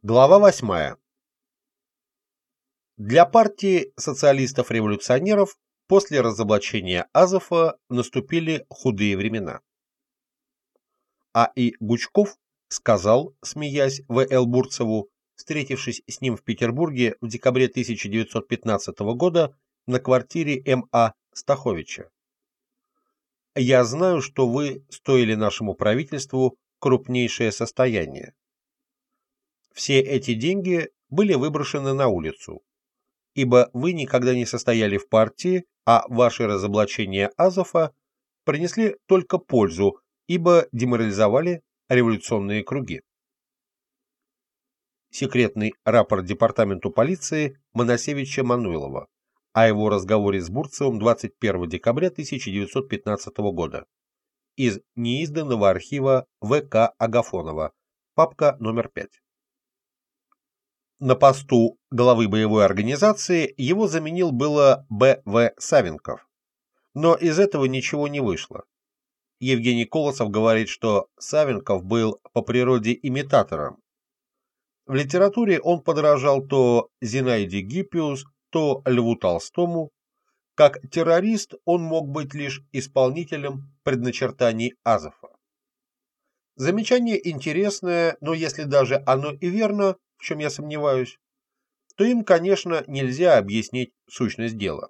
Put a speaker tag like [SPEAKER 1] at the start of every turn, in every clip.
[SPEAKER 1] Глава 8. Для партии социалистов-революционеров после разоблачения Азова наступили худые времена. А.И. Гучков сказал, смеясь, В.Л. Бурцеву, встретившись с ним в Петербурге в декабре 1915 года на квартире М.А. Стаховича: «Я знаю, что вы стоили нашему правительству крупнейшее состояние. Все эти деньги были выброшены на улицу, ибо вы никогда не состояли в партии, а ваши разоблачения Азова принесли только пользу, ибо деморализовали революционные круги». Секретный рапорт департаменту полиции Моносевича Мануйлова о его разговоре с Бурцевым 21 декабря 1915 года из неизданного архива В.К. Агафонова, папка номер 5. На посту главы боевой организации его заменил было Б.В. Савенков, но из этого ничего не вышло. Евгений Колосов говорит, что Савенков был по природе имитатором. В литературе он подражал то Зинаиде Гиппиус, то Льву Толстому. Как террорист он мог быть лишь исполнителем предначертаний Азова. Замечание интересное, но если даже оно и верно, в чем я сомневаюсь, то им, конечно, нельзя объяснить сущность дела.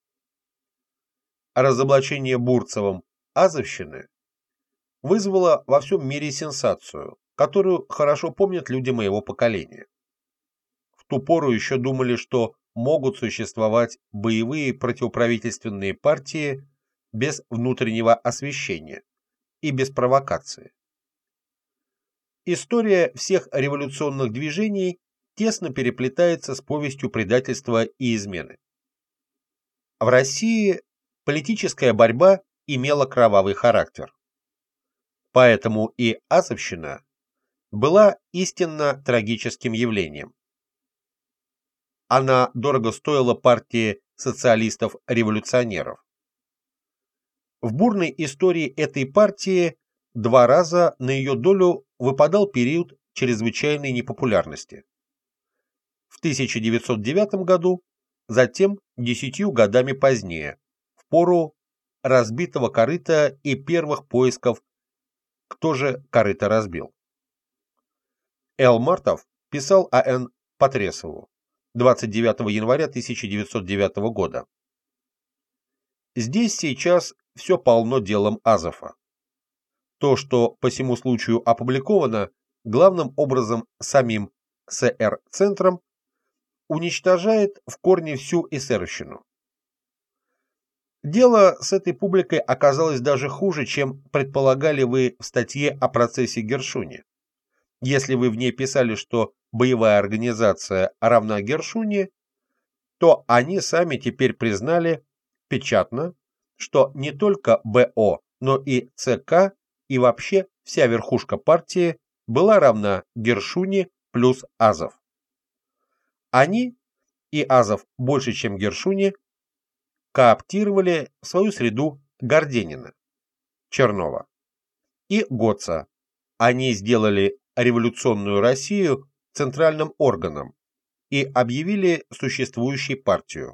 [SPEAKER 1] Разоблачение Бурцевым азовщины вызвало во всем мире сенсацию, которую хорошо помнят люди моего поколения. В ту пору еще думали, что могут существовать боевые противоправительственные партии без внутреннего освещения и без провокации. История всех революционных движений тесно переплетается с повестью предательства и измены. В России политическая борьба имела кровавый характер. Поэтому и азовщина была истинно трагическим явлением. Она дорого стоила партии социалистов-революционеров. В бурной истории этой партии два раза на ее долю выпадал период чрезвычайной непопулярности. В 1909 году, затем 10 годами позднее, в пору разбитого корыта и первых поисков, кто же корыто разбил. Л. Мартов писал А.Н. Потресову 29 января 1909 года: «Здесь сейчас все полно делом Азова. То, что по сему случаю опубликовано, главным образом самим СР-центром, уничтожает в корне всю эсеровщину. Дело с этой публикой оказалось даже хуже, чем предполагали вы в статье о процессе Гершуни. Если вы в ней писали, что боевая организация равна Гершуни, то они сами теперь признали печатно, что не только БО, но и ЦК и вообще вся верхушка партии была равна Гершуни плюс Азов. Они, и Азов больше, чем Гершуни, кооптировали в свою среду Горденина, Чернова и Гоца. Они сделали революционную Россию центральным органом и объявили существующей партию.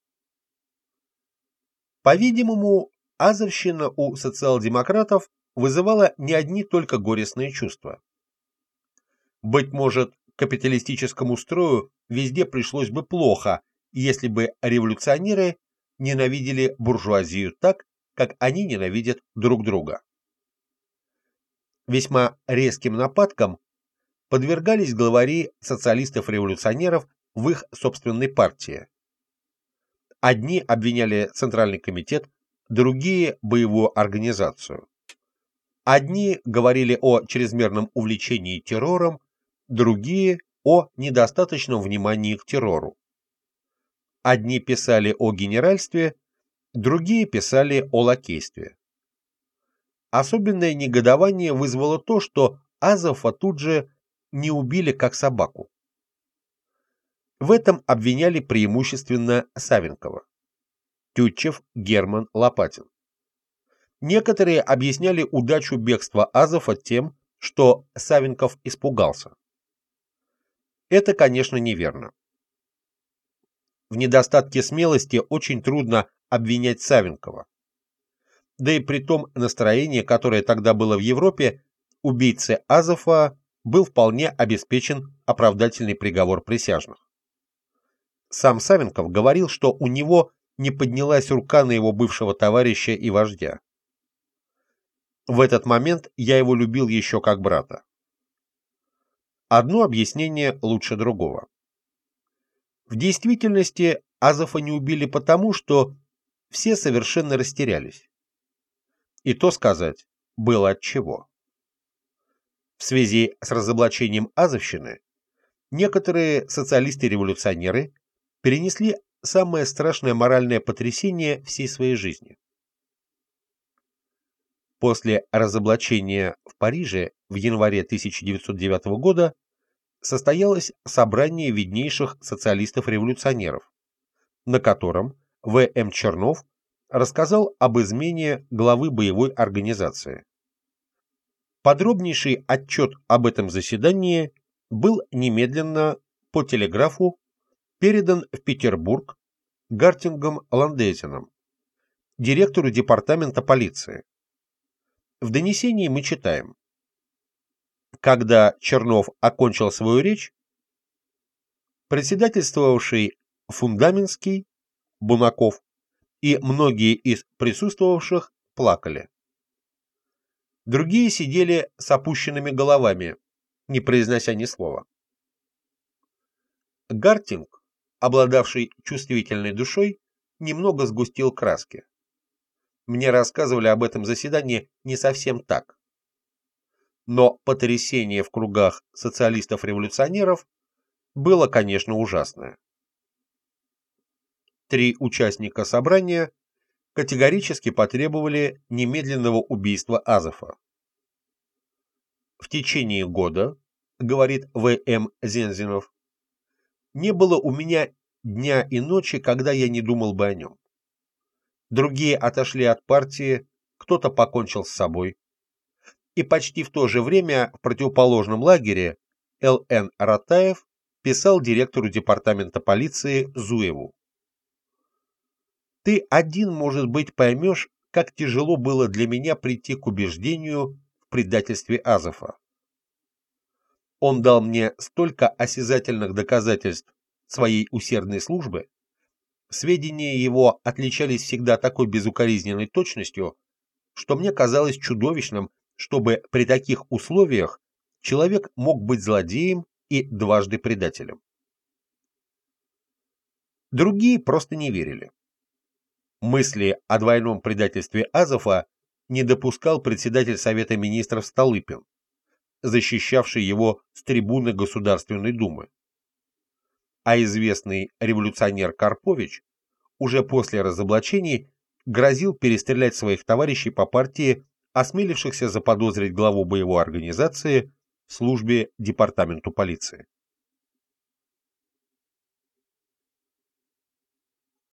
[SPEAKER 1] По-видимому, азовщина у социал-демократов вызывала не одни только горестные чувства. Быть может, капиталистическому строю везде пришлось бы плохо, если бы революционеры ненавидели буржуазию так, как они ненавидят друг друга. Весьма резким нападкам подвергались главари социалистов-революционеров в их собственной партии. Одни обвиняли Центральный комитет, другие – боевую организацию. Одни говорили о чрезмерном увлечении террором, другие – о недостаточном внимании к террору. Одни писали о генеральстве, другие писали о лакействе. Особенное негодование вызвало то, что Азова тут же не убили как собаку. В этом обвиняли преимущественно Савенкова. Тютчев, Герман, Лопатин. Некоторые объясняли удачу бегства Азова тем, что Савенков испугался. Это, конечно, неверно. В недостатке смелости очень трудно обвинять Савенкова. Да и при том настроении, которое тогда было в Европе, убийце Азова был вполне обеспечен оправдательный приговор присяжных. Сам Савенков говорил, что у него не поднялась рука на его бывшего товарища и вождя. В этот момент я его любил еще как брата. Одно объяснение лучше другого. В действительности Азова не убили потому, что все совершенно растерялись. И то сказать было отчего. В связи с разоблачением азовщины некоторые социалисты-революционеры перенесли самое страшное моральное потрясение всей своей жизни. После разоблачения в Париже в январе 1909 года состоялось собрание виднейших социалистов-революционеров, на котором В.М. Чернов рассказал об измене главы боевой организации. Подробнейший отчет об этом заседании был немедленно по телеграфу передан в Петербург Гартингом Ландезином, директору департамента полиции. В донесении мы читаем: когда Чернов окончил свою речь, председательствовавший Фундаментский, Бунаков и многие из присутствовавших плакали. Другие сидели с опущенными головами, не произнося ни слова. Гартинг, обладавший чувствительной душой, немного сгустил краски. Мне рассказывали об этом заседании не совсем так. Но потрясение в кругах социалистов-революционеров было, конечно, ужасное. 3 участника собрания категорически потребовали немедленного убийства Азова. В течение года, говорит В.М. Зензинов, не было у меня дня и ночи, когда я не думал бы о нем. Другие отошли от партии, кто-то покончил с собой. И почти в то же время в противоположном лагере Л.Н. Ратаев писал директору департамента полиции Зуеву: «Ты один, может быть, поймешь, как тяжело было для меня прийти к убеждению в предательстве Азова. Он дал мне столько осязательных доказательств своей усердной службы, сведения его отличались всегда такой безукоризненной точностью, что мне казалось чудовищным, чтобы при таких условиях человек мог быть злодеем и дважды предателем». Другие просто не верили. Мысли о двойном предательстве Азова не допускал председатель Совета министров Столыпин, защищавший его с трибуны Государственной Думы. А известный революционер Карпович уже после разоблачений грозил перестрелять своих товарищей по партии, осмелившихся заподозрить главу боевой организации в службе департаменту полиции.